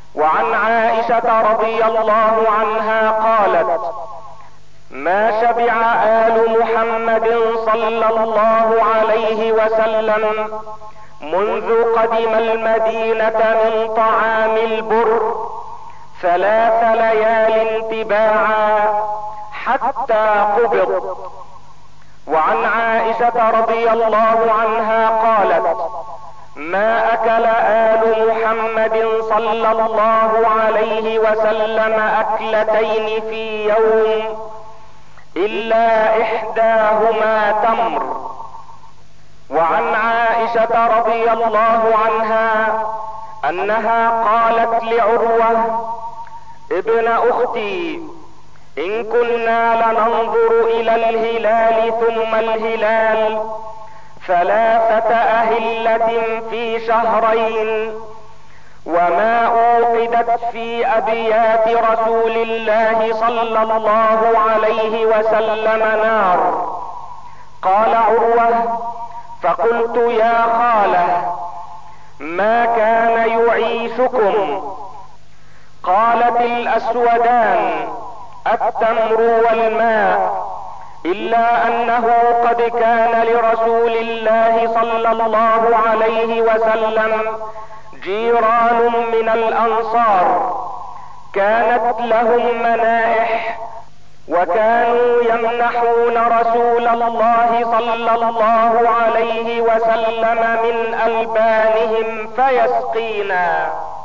وعن عائشة رضي الله عنها قالت: ما شبع آل محمد صلى الله عليه وسلم منذ قدم المدينة من طعام البر 3 ليال تباعا حتى قبض. وعن عائشة رضي الله عنها قالت: ما اكل آل محمد صلى الله عليه وسلم اكلتين في يوم الا احداهما تمر. وعن عائشة رضي الله عنها انها قالت لعروة ابن اختي: ان كنا لننظر الى الهلال ثم الهلال 3 أهلة في شهرين، وما اوقدت في ابيات رسول الله صلى الله عليه وسلم نار. قال عروة: فقلت يا خالة ما كان يعيشكم؟ قالت: الاسودان التمر والماء، الا انه قد كان لرسول الله صلى الله عليه وسلم جيران من الانصار كانت لهم منائح، وكانوا يمنحون رسول الله صلى الله عليه وسلم من البانهم فيسقينا.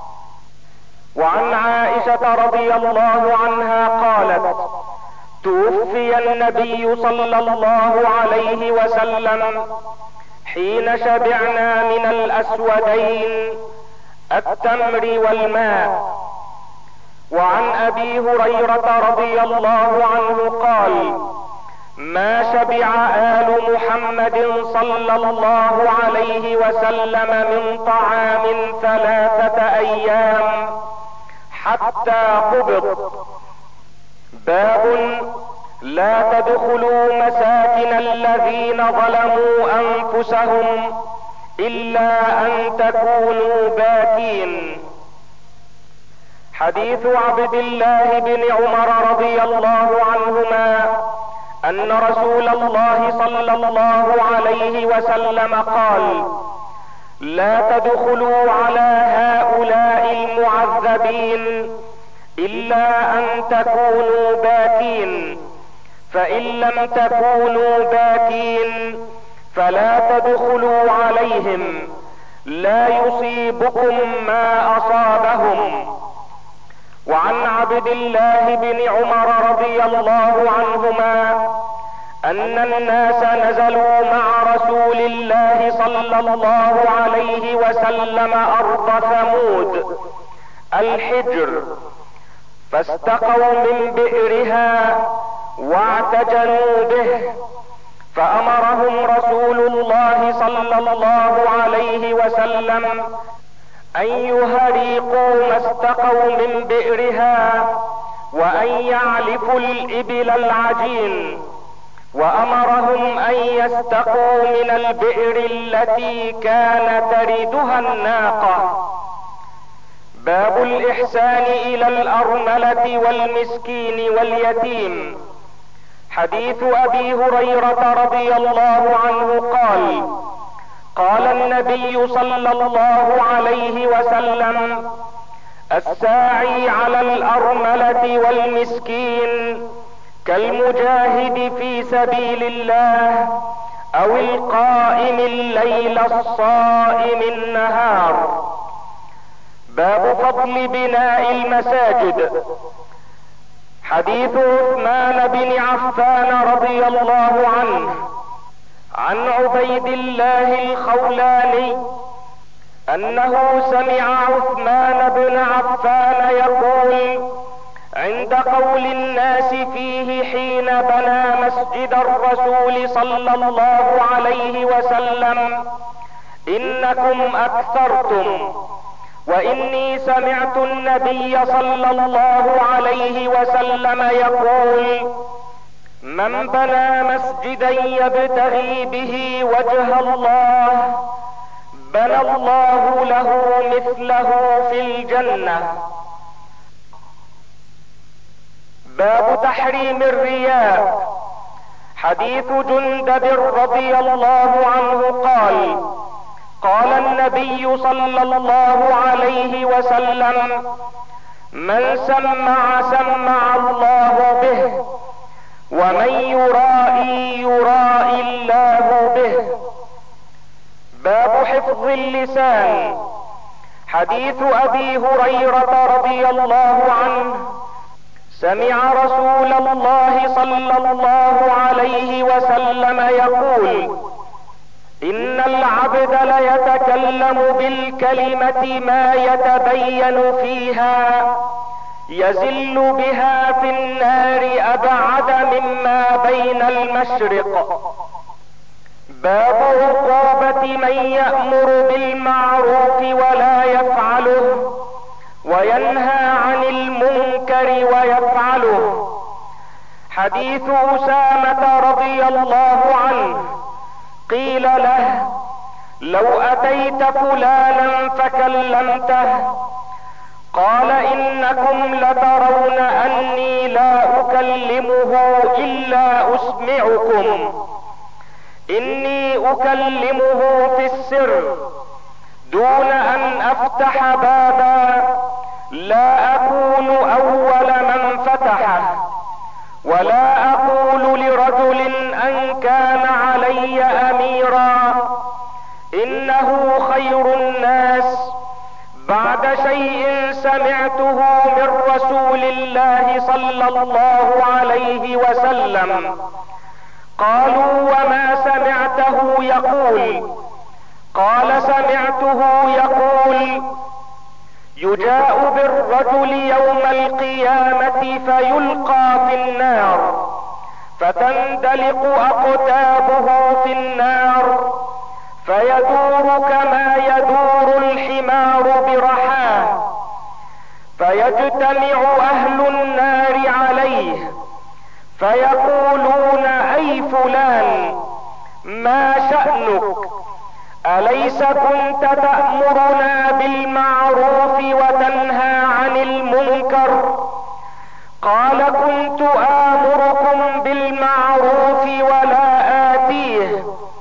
وعن عائشة رضي الله عنها قالت: توفي النبي صلى الله عليه وسلم حين شبعنا من الاسودين التمر والماء. وعن ابي هريرة رضي الله عنه قال: ما شبع آل محمد صلى الله عليه وسلم من طعام 3 ايام حتى قبض. باب: لا تدخلوا مساكن الذين ظلموا انفسهم الا ان تكونوا باكين. حديث عبد الله بن عمر رضي الله عنهما ان رسول الله صلى الله عليه وسلم قال: لا تدخلوا على هؤلاء المعذبين الا ان تكونوا باكين، فان لم تكونوا باكين فلا تدخلوا عليهم، لا يصيبكم ما اصابهم. وعن عبد الله بن عمر رضي الله عنهما ان الناس نزلوا مع رسول الله صلى الله عليه وسلم ارض ثمود الحجر، فاستقوا من بئرها واعتجلوا به، فامرهم رسول الله صلى الله عليه وسلم ان يهريقوا ما استقوا من بئرها وان يعلفوا الابل العجين، وامرهم ان يستقوا من البئر التي كان تردها الناقة. باب الاحسان الى الارملة والمسكين واليتيم. حديث ابي هريرة رضي الله عنه قال: قال النبي صلى الله عليه وسلم: الساعي على الارملة والمسكين كالمجاهد في سبيل الله او القائم الليل الصائم النهار. باب فضل بناء المساجد. حديث عثمان بن عفان رضي الله عنه عن عبيد الله الخولاني انه سمع عثمان بن عفان يقول عند قول الناس فيه حين بنى مسجد الرسول صلى الله عليه وسلم: انكم اكثرتم، واني سمعت النبي صلى الله عليه وسلم يقول: من بنى مسجدا يبتغي به وجه الله بنى الله له مثله في الجنة. باب تحريم الرياء. حديث جندب رضي الله عنه قال: قال النبي صلى الله عليه وسلم: من سمع الله به، ومن يرائي الله به. باب حفظ اللسان. حديث ابي هريرة رضي الله عنه: سمع رسول الله صلى الله عليه وسلم يقول: ان العبد ليتكلم بالكلمة ما يتبين فيها يزل بها في النار ابعد مما بين المشرق. باب عقوبة من يأمر بالمعروف ولا يفعله، وينهى عن المنكر ويفعله. حديث أسامة رضي الله عنه: قيل له: لو أتيت فلانا فكلمته، قال: انكم لترون اني لا اكلمه الا اسمعكم، اني اكلمه في السر دون ان افتح بابا، لا اكون اول من فتحه، ولا اقول لرجل ان كان علي اميرا، انه خير الناس بعد شيء سمعته من رسول الله صلى الله عليه وسلم. قالوا: وما سمعته يقول؟ قال: سمعته يقول: يجاء بالرجل يوم القيامة فيلقى في النار، فتندلق اقتابه في النار، فيدور كما يدور الحمار برحاه، فيجتمع اهل النار عليه فيقولون: اي فلان، ما شأنك؟ اليس كنت تأمرنا بالمعروف وتنهى عن المنكر؟ قال: كنت آمركم بالمعروف ولا آتيه،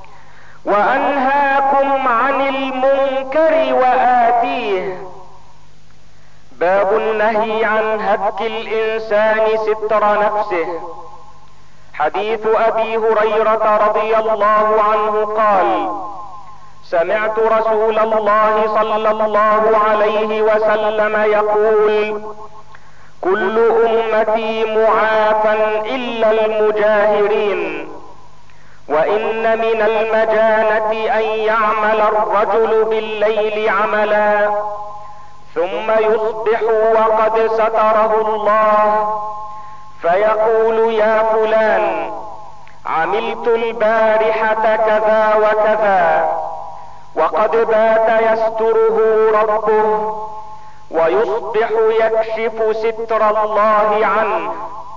وانهاكم عن المنكر وآتيه. باب النهي عن هتك الانسان ستر نفسه. حديث ابي هريرة رضي الله عنه قال: سمعت رسول الله صلى الله عليه وسلم يقول: كل امتي معافى الا المجاهرين، وان من المجانة ان يعمل الرجل بالليل عملا ثم يصبح وقد ستره الله، فيقول: يا فلان، عملت البارحة كذا وكذا، وقد بات يستره ربه، ويصبح يكشف ستر الله عنه.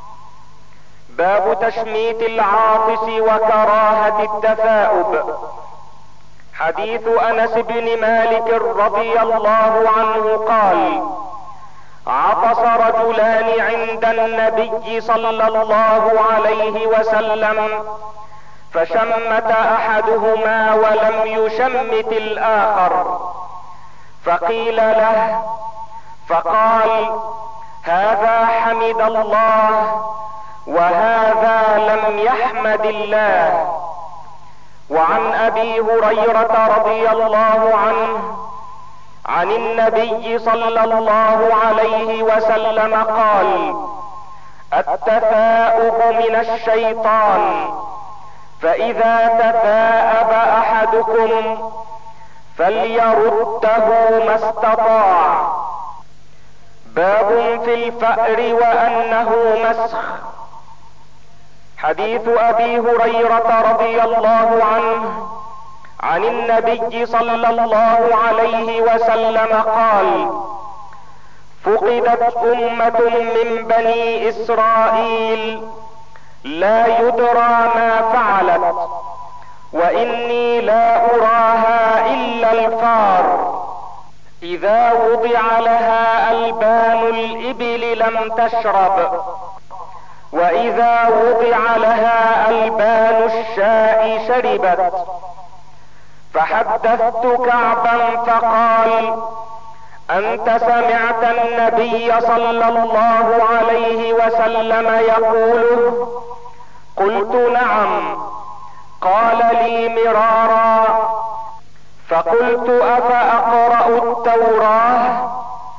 باب تشميت العاطس وكراهة التثاؤب. حديث انس بن مالك رضي الله عنه قال: عطس رجلان عند النبي صلى الله عليه وسلم، فشمت احدهما ولم يشمت الاخر، فقيل له فقال: هذا حمد الله، وهذا لم يحمد الله. وعن ابي هريرة رضي الله عنه عن النبي صلى الله عليه وسلم قال: التثاؤب من الشيطان، فاذا تثاءب احدكم فليرده ما استطاع. باب في الفأر وانه مسخ. حديث ابي هريرة رضي الله عنه عن النبي صلى الله عليه وسلم قال: فقدت امة من بني اسرائيل لا يدرى ما فعلت، واني لا اراها الا الفار، اذا وضع لها البان الابل لم تشرب، واذا وضع لها البان الشاء شربت. فحدثت كعبا فقال: انت سمعت النبي صلى الله عليه وسلم يقوله؟ قلت: نعم. قال لي مرارا. فقلت: افاقرأ التوراة؟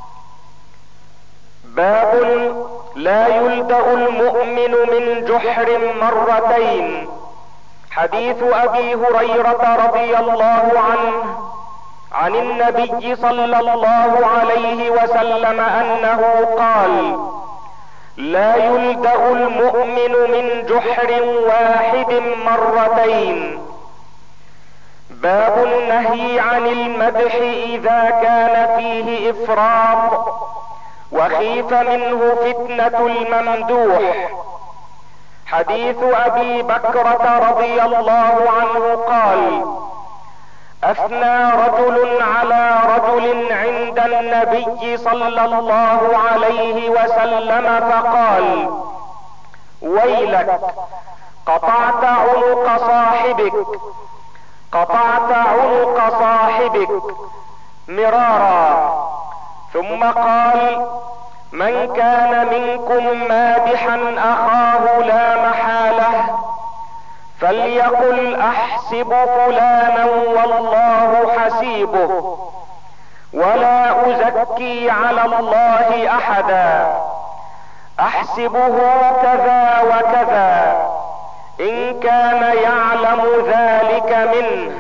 باب لا يلدغ المؤمن من جحر مرتين. حديث ابي هريرة رضي الله عنه عن النبي صلى الله عليه وسلم انه قال: لا يلدغ المؤمن من جحر واحد مرتين. باب النهي عن المدح اذا كان فيه افراط وخيف منه فتنة الممدوح. حديث ابي بكرة رضي الله عنه قال: اثنى رجل على رجل عند النبي صلى الله عليه وسلم فقال: ويلك، قطعت عنق صاحبك، قطعت عنق صاحبك، مرارا. ثم قال: من كان منكم مادحا اخاه لا محالة فليقل احسب فلانا والله حسيبه، ولا ازكي على الله احدا، احسبه كذا وكذا، ان كان يعلم ذلك منه.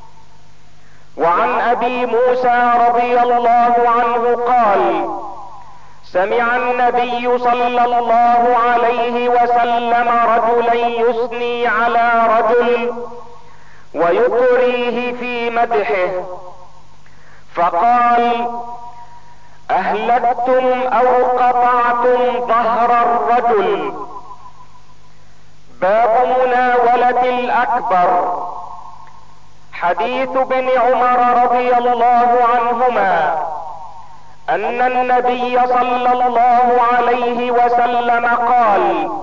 وعن ابي موسى رضي الله عنه قال: سمع النبي صلى الله عليه وسلم رجلا يثني على رجل ويطريه في مدحه، فقال: اهلكتم او قطعتم ظهر الرجل. باب مناولة الاكبر. حديث ابن عمر رضي الله عنهما ان النبي صلى الله عليه وسلم قال: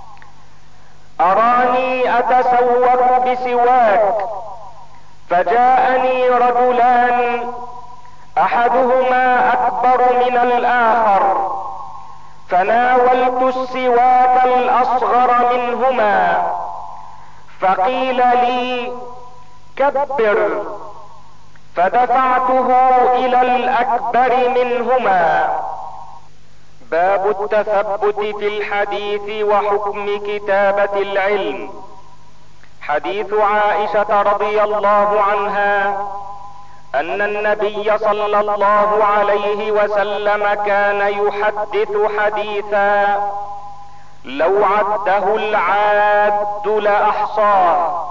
اراني اتسوق بسواك، فجاءني رجلان احدهما اكبر من الاخر، فناولت السواك الاصغر منهما، فقيل لي: كبر، فدفعته الى الاكبر منهما. باب التثبت في الحديث وحكم كتابة العلم. حديث عائشة رضي الله عنها ان النبي صلى الله عليه وسلم كان يحدث حديثا لو عده العاد لاحصاه.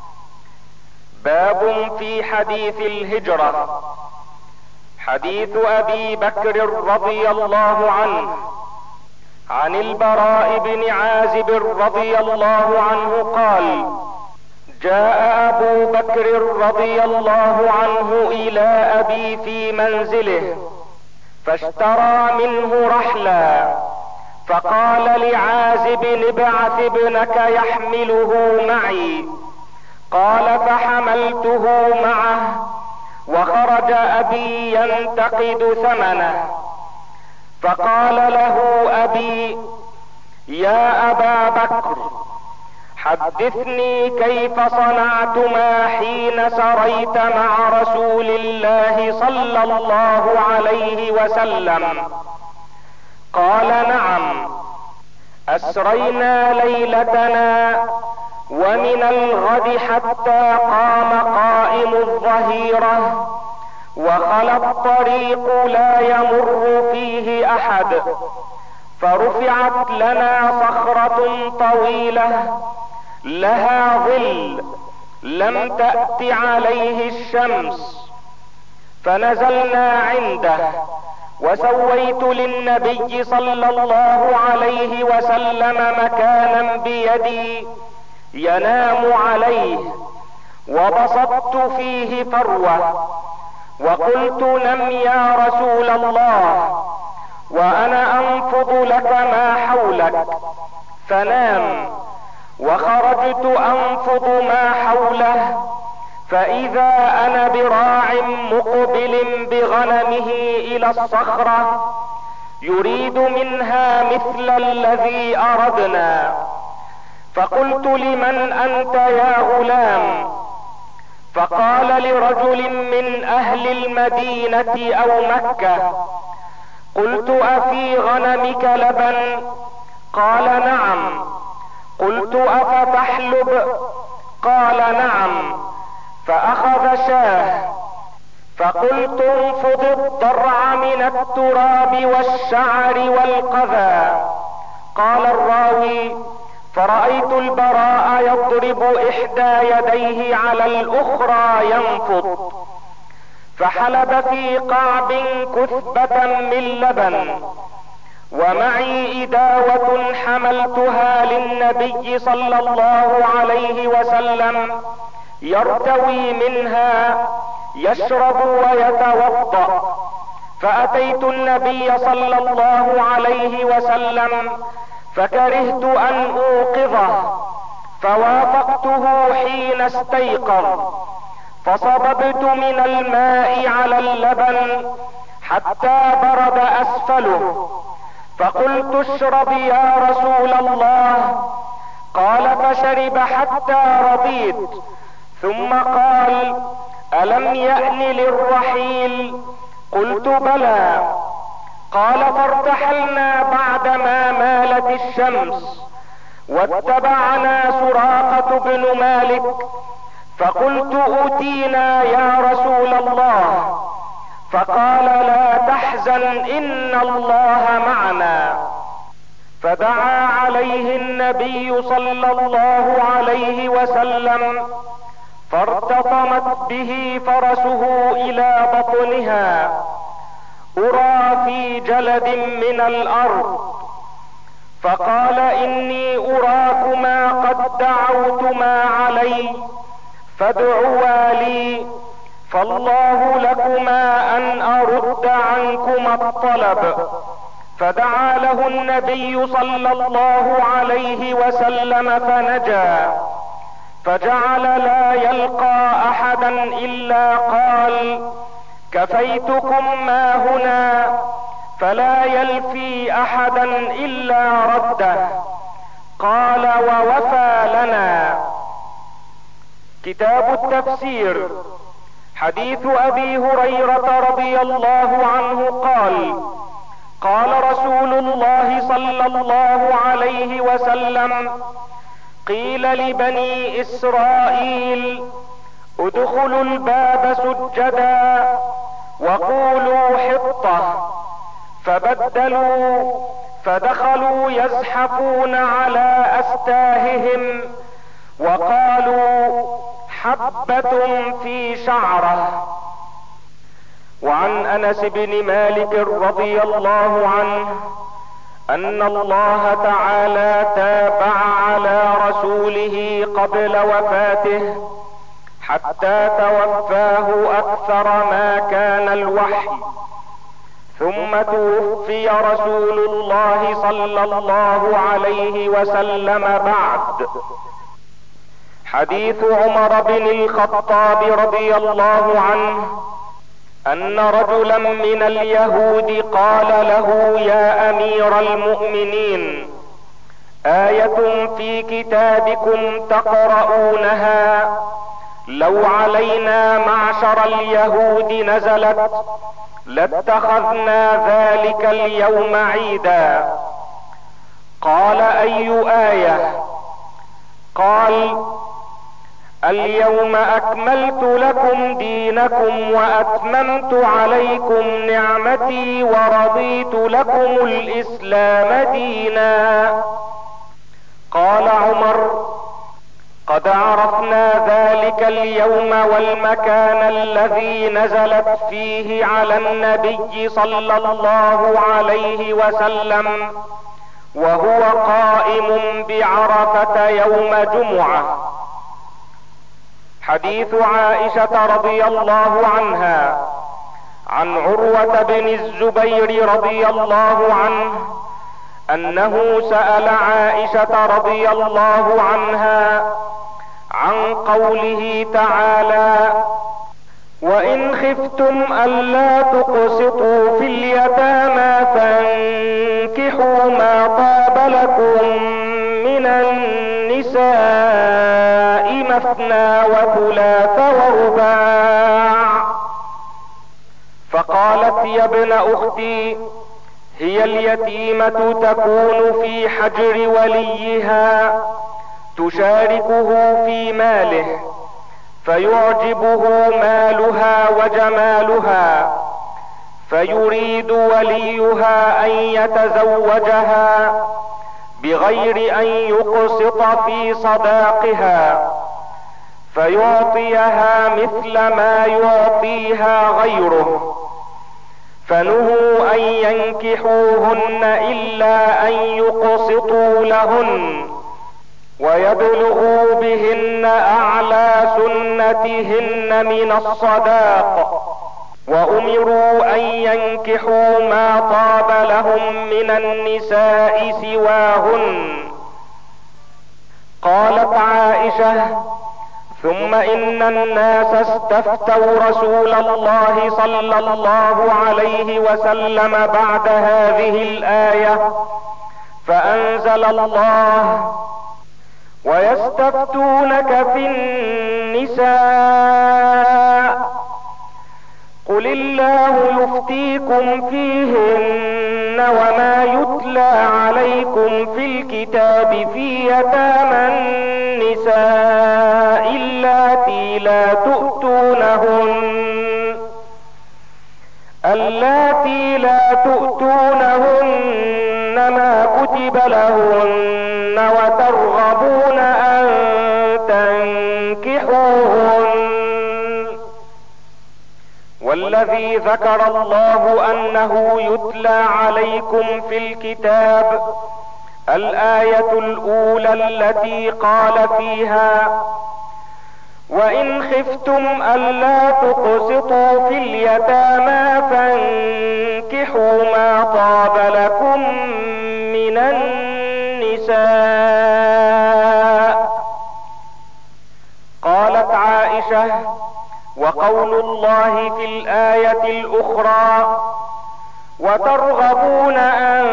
باب في حديث الهجرة. حديث ابي بكر رضي الله عنه عن البراء بن عازب رضي الله عنه قال: جاء ابو بكر رضي الله عنه الى ابي في منزله، فاشترى منه رحلا، فقال لعازب: ابعث ابنك يحمله معي. قال: فحملته معه، وخرج ابي ينتقد ثمنه، فقال له ابي: يا ابا بكر، حدثني كيف صنعتما حين سريت مع رسول الله صلى الله عليه وسلم. قال: نعم، اسرينا ليلتنا، ومن الغد حتى قام قائم الظهيرة، وخلى الطريق لا يمر فيه احد، فرفعت لنا صخرة طويلة لها ظل لم تأت عليه الشمس، فنزلنا عنده، وسويت للنبي صلى الله عليه وسلم مكانا بيدي ينام عليه، وبسطت فيه فروة، وقلت: نم يا رسول الله، وانا انفض لك ما حولك. فنام، وخرجت انفض ما حوله، فاذا انا براع مقبل بغنمه الى الصخرة يريد منها مثل الذي اردنا. فقلت: لمن انت يا غلام؟ فقال: لرجل من اهل المدينة او مكة. قلت: افي غنمك لبن؟ قال: نعم. قلت: افتحلب؟ قال: نعم. فاخذ شاه، فقلت: انفض الضرع من التراب والشعر والقذى. قال الراوي: فرأيت البراء يضرب احدى يديه على الاخرى ينفض، فحلب في قعب كثبة من لبن، ومعي إداوة حملتها للنبي صلى الله عليه وسلم يرتوي منها يشرب ويتوضأ. فأتيت النبي صلى الله عليه وسلم فكرهت أن أوقظه، فوافقته حين استيقظ، فصببت من الماء على اللبن حتى برد اسفله، فقلت: اشرب يا رسول الله. قال: فشرب حتى رضيت، ثم قال: الم يأن للرحيل؟ قلت: بلى. قال: فارتحلنا بعدما مالت الشمس، واتبعنا سراقة بن مالك، فقلت: اوتينا يا رسول الله. فقال: لا تحزن ان الله معنا. فدعا عليه النبي صلى الله عليه وسلم، فارتطمت به فرسه الى بطنها، ارى في جلد من الارض. فقال: اني اراكما قد دعوتما علي، فادعوا لي، فالله لكما ان ارد عنكما الطلب. فدعا له النبي صلى الله عليه وسلم فنجا، فجعل لا يلقى احدا الا قال: كفيتكم ما هنا، فلا يلفي احدا الا رده. قال: ووفى لنا. كتاب التفسير. حديث ابي هريرة رضي الله عنه قال: قال رسول الله صلى الله عليه وسلم: قيل لبني اسرائيل: ادخلوا الباب سجدا وقولوا حطة، فبدلوا فدخلوا يزحفون على استاههم وقالوا: حبة في شعرة. وعن انس بن مالك رضي الله عنه ان الله تعالى تابع على رسوله قبل وفاته حتى توفاه اكثر ما كان الوحي، ثم توفي رسول الله صلى الله عليه وسلم بعد. حديث عمر بن الخطاب رضي الله عنه ان رجلا من اليهود قال له: يا امير المؤمنين، آية في كتابكم تقرؤونها لو علينا معشر اليهود نزلت لاتخذنا ذلك اليوم عيدا. قال: اي آية؟ قال: اليوم اكملت لكم دينكم واتممت عليكم نعمتي ورضيت لكم الاسلام دينا. قال عمر: قد عرفنا ذلك اليوم والمكان الذي نزلت فيه على النبي صلى الله عليه وسلم وهو قائم بعرفة يوم جمعة. حديث عائشة رضي الله عنها عن عروة بن الزبير رضي الله عنه انه سأل عائشة رضي الله عنها عن قوله تعالى: وان خفتم الا تقسطوا في اليتامى فانكحوا ما طاب لكم من النساء مثنى وثلاث ورباع. فقالت: يا ابن اختي، هي اليتيمة تكون في حجر وليها تشاركه في ماله، فيعجبه مالها وجمالها، فيريد وليها ان يتزوجها بغير ان يقسط في صداقها، فيعطيها مثل ما يعطيها غيره. فنهوا ان ينكحوهن الا ان يقسطوا لهن ويبلغوا بهن اعلى سنتهن من الصداق، وامروا ان ينكحوا ما طاب لهم من النساء سواهن. قالت عائشة: ثم ان الناس استفتوا رسول الله صلى الله عليه وسلم بعد هذه الآية، فانزل الله: ويستفتونك في النساء قل الله يفتيكم فيهن وما يتلى عليكم في الكتاب في يتامى النساء اللاتي لا تؤتونهن ما كتب لهن وترغبون ان تنكحوهن، والذي ذكر الله انه يتلى عليكم في الكتاب الآية الأولى التي قال فيها: وإن خفتم ألا تقسطوا في اليتامى فانكحوا ما طاب لكم من النساء. قالت عائشة: وقول الله في الآية الأخرى: وترغبون أن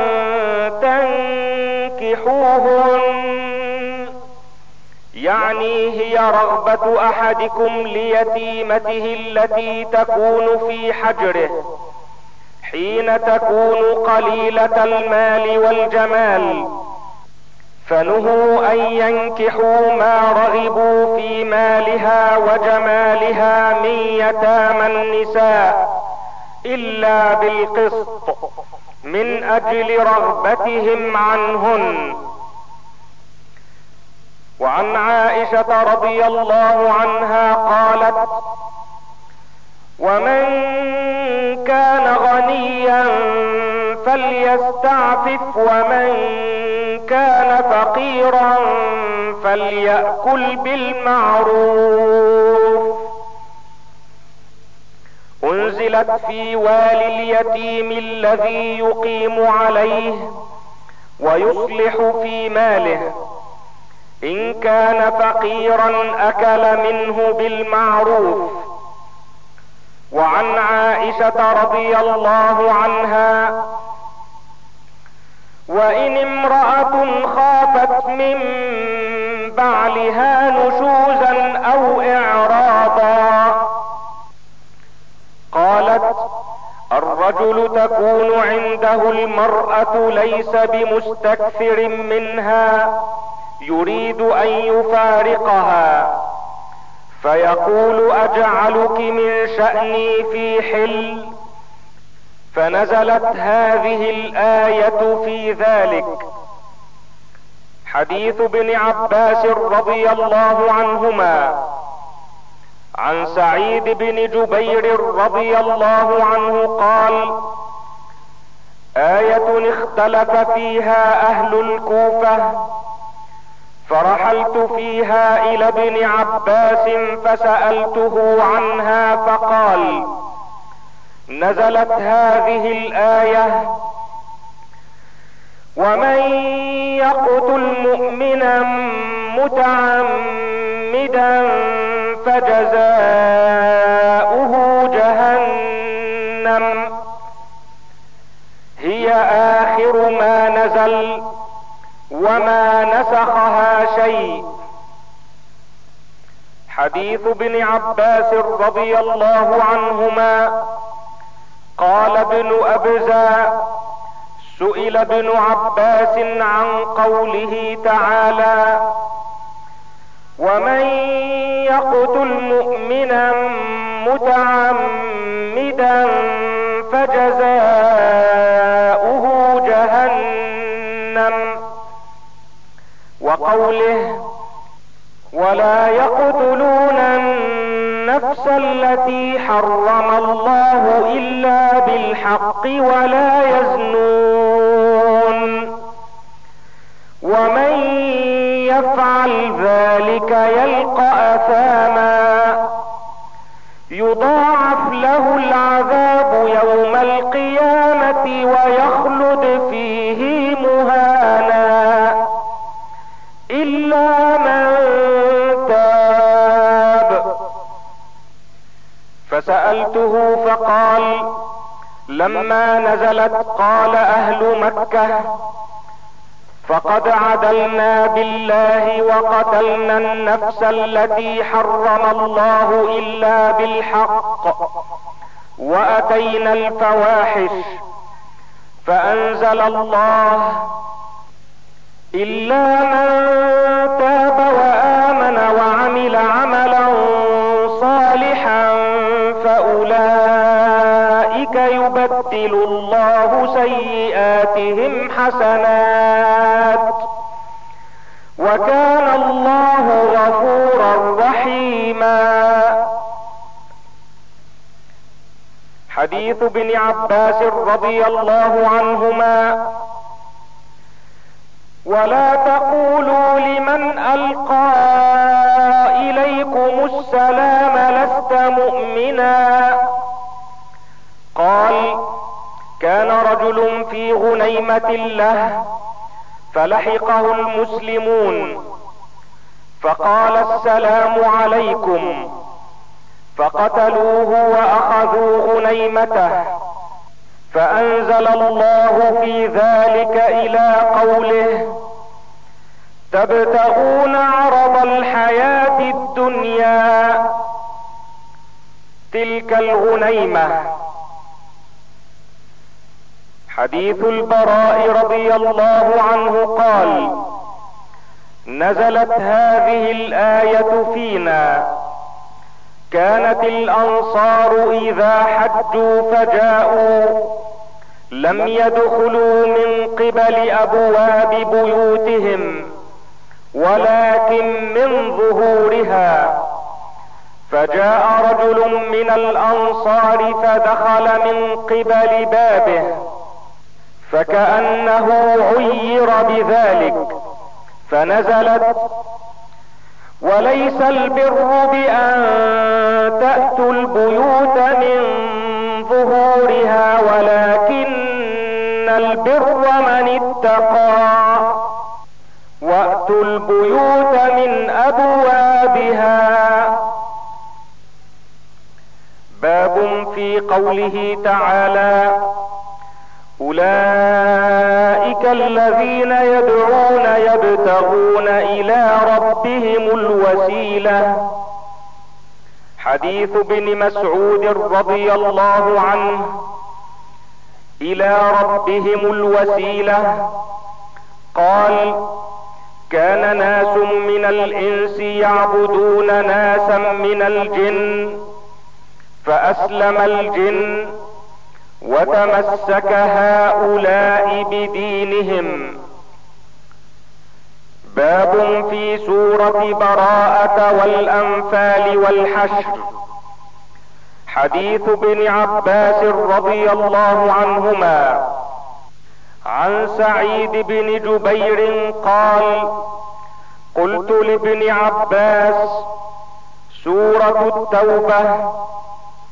تنكحوهن، يعني هي رغبة أحدكم ليتيمته التي تكون في حجره حين تكون قليلة المال والجمال، فنهوا أن ينكحوا ما رغبوا في مالها وجمالها من يتامى النساء إلا بالقسط من أجل رغبتهم عنهن. وعن عائشة رضي الله عنها قالت: ومن كان غنيا فليستعفف ومن كان فقيرا فليأكل بالمعروف. انزلت في والي اليتيم الذي يقيم عليه ويصلح في ماله، ان كان فقيرا اكل منه بالمعروف. وعن عائشة رضي الله عنها: وان امرأة خافت من بعلها نشوزا او اعراضا، قالت: الرجل تكون عنده المرأة ليس بمستكثر منها يريد ان يفارقها، فيقول: اجعلك من شأني في حل، فنزلت هذه الآية في ذلك. حديث ابن عباس رضي الله عنهما عن سعيد بن جبير رضي الله عنه قال: آية اختلف فيها اهل الكوفة، فرحلت فيها الى ابن عباس فسألته عنها فقال: نزلت هذه الآية: ومن يقتل مؤمنا متعمدا فجزاؤه جهنم هي آخر ما نزل وما نسخها شيء. حديث ابن عباس رضي الله عنهما قال ابن أبزة: سئل ابن عباس عن قوله تعالى: ومن يقتل مؤمنا متعمدا فجزاؤه جهنم، وقوله: ولا يقتلون النفس التي حرم الله إلا بالحق ولا يزنون، ومن يفعل ذلك يلقى أثاما يضاعف له العذاب يوم القيامة ويخلد فيه مهانا إلا من تاب. فسألته فقال: لما نزلت قال أهل مكة: فقد عدلنا بالله وقتلنا النفس التي حرم الله إلا بالحق وأتينا الفواحش، فأنزل الله: إلا من تاب وآمن وعمل عملا صالحا فأولئك يبدل الله سيئاتهم حسنات وكان الله غفورا رحيما. حديث ابن عباس رضي الله عنهما: ولا تقولوا لمن ألقى إليكم السلام لست مؤمنا. قال: كان رجل في غنيمة له فلحقه المسلمون فقال: السلام عليكم، فقتلوه وأخذوا غنيمته، فأنزل الله في ذلك إلى قوله: تبتغون عرض الحياة الدنيا، تلك الغنيمة. حديث البراء رضي الله عنه قال: نزلت هذه الآية فينا: كانت الأنصار إذا حجوا فجاءوا لم يدخلوا من قبل أبواب بيوتهم ولكن من ظهورها، فجاء رجل من الأنصار فدخل من قبل بابه فكأنه عير بذلك، فنزلت: وليس البر بأن تأتوا البيوت من ظهورها ولكن البر من اتقى، وأتوا البيوت من أبوابها. باب في قوله تعالى: أولئك الذين يدعون يبتغون إلى ربهم الوسيلة. حديث ابن مسعود رضي الله عنه: إلى ربهم الوسيلة. قال: كان ناس من الإنس يعبدون ناسا من الجن فأسلم الجن وتمسك هؤلاء بدينهم. باب في سورة براءة والأنفال والحشر. حديث ابن عباس رضي الله عنهما عن سعيد بن جبير قال: قلت لابن عباس: سورة التوبة.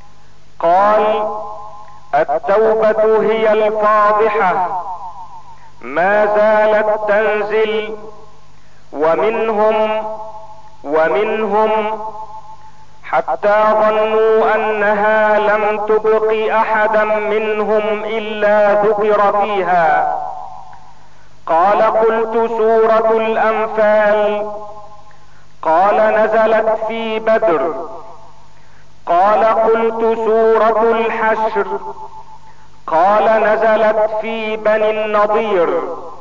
قال: التوبة هي الفاضحة، ما زالت تنزل، ومنهم حتى ظنوا انها لم تبق احدا منهم الا ذكر فيها. قال: قلت: سورة الانفال. قال: نزلت في بدر. قال: قلت: سورة الحشر. قال: نزلت في بني النضير.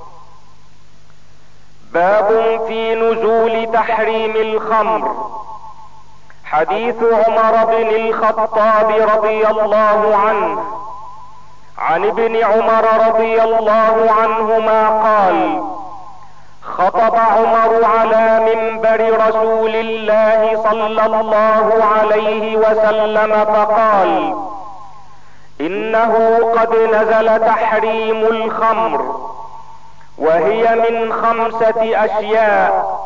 باب في نزول تحريم الخمر. حديث عمر بن الخطاب رضي الله عنه عن ابن عمر رضي الله عنهما قال: خطب عمر على منبر رسول الله صلى الله عليه وسلم فقال: انه قد نزل تحريم الخمر، وهي من 5 اشياء: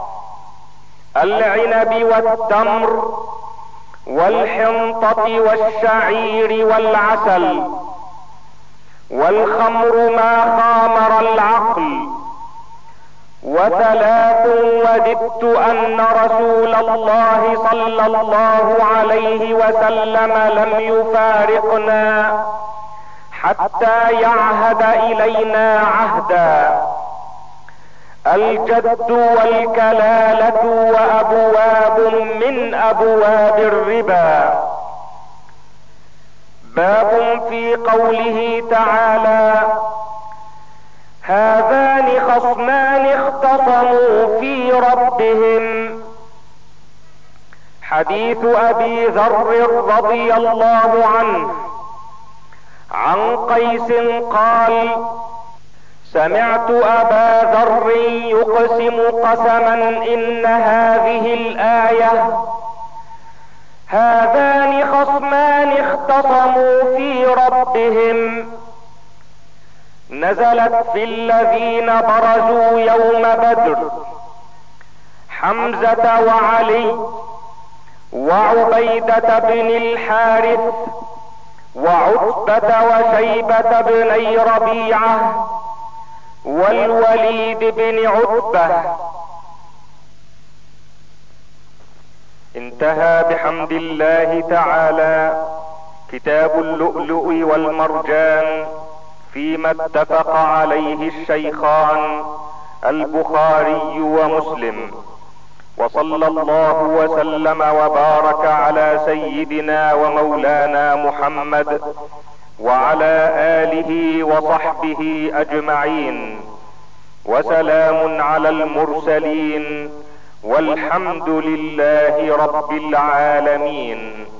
العنب والتمر والحنطة والشعير والعسل. والخمر ما خامر العقل. 3 وددت ان رسول الله صلى الله عليه وسلم لم يفارقنا حتى يعهد الينا عهدا: الجد والكلالة وابواب من ابواب الربا. باب في قوله تعالى: هذان خصمان اختصموا في ربهم. حديث ابي ذر رضي الله عنه عن قيس قال: سمعت ابا ذر يقسم قسما ان هذه الايه: هذان خصمان اختصموا في ربهم، نزلت في الذين برزوا يوم بدر: حمزة وعلي وعبيدة بن الحارث وعتبة وشيبة بني ربيعة والوليد بن عتبة. انتهى بحمد الله تعالى كتاب اللؤلؤ والمرجان فيما اتفق عليه الشيخان البخاري ومسلم، وصلى الله وسلم وبارك على سيدنا ومولانا محمد وعلى آله وصحبه اجمعين، وسلام على المرسلين، والحمد لله رب العالمين.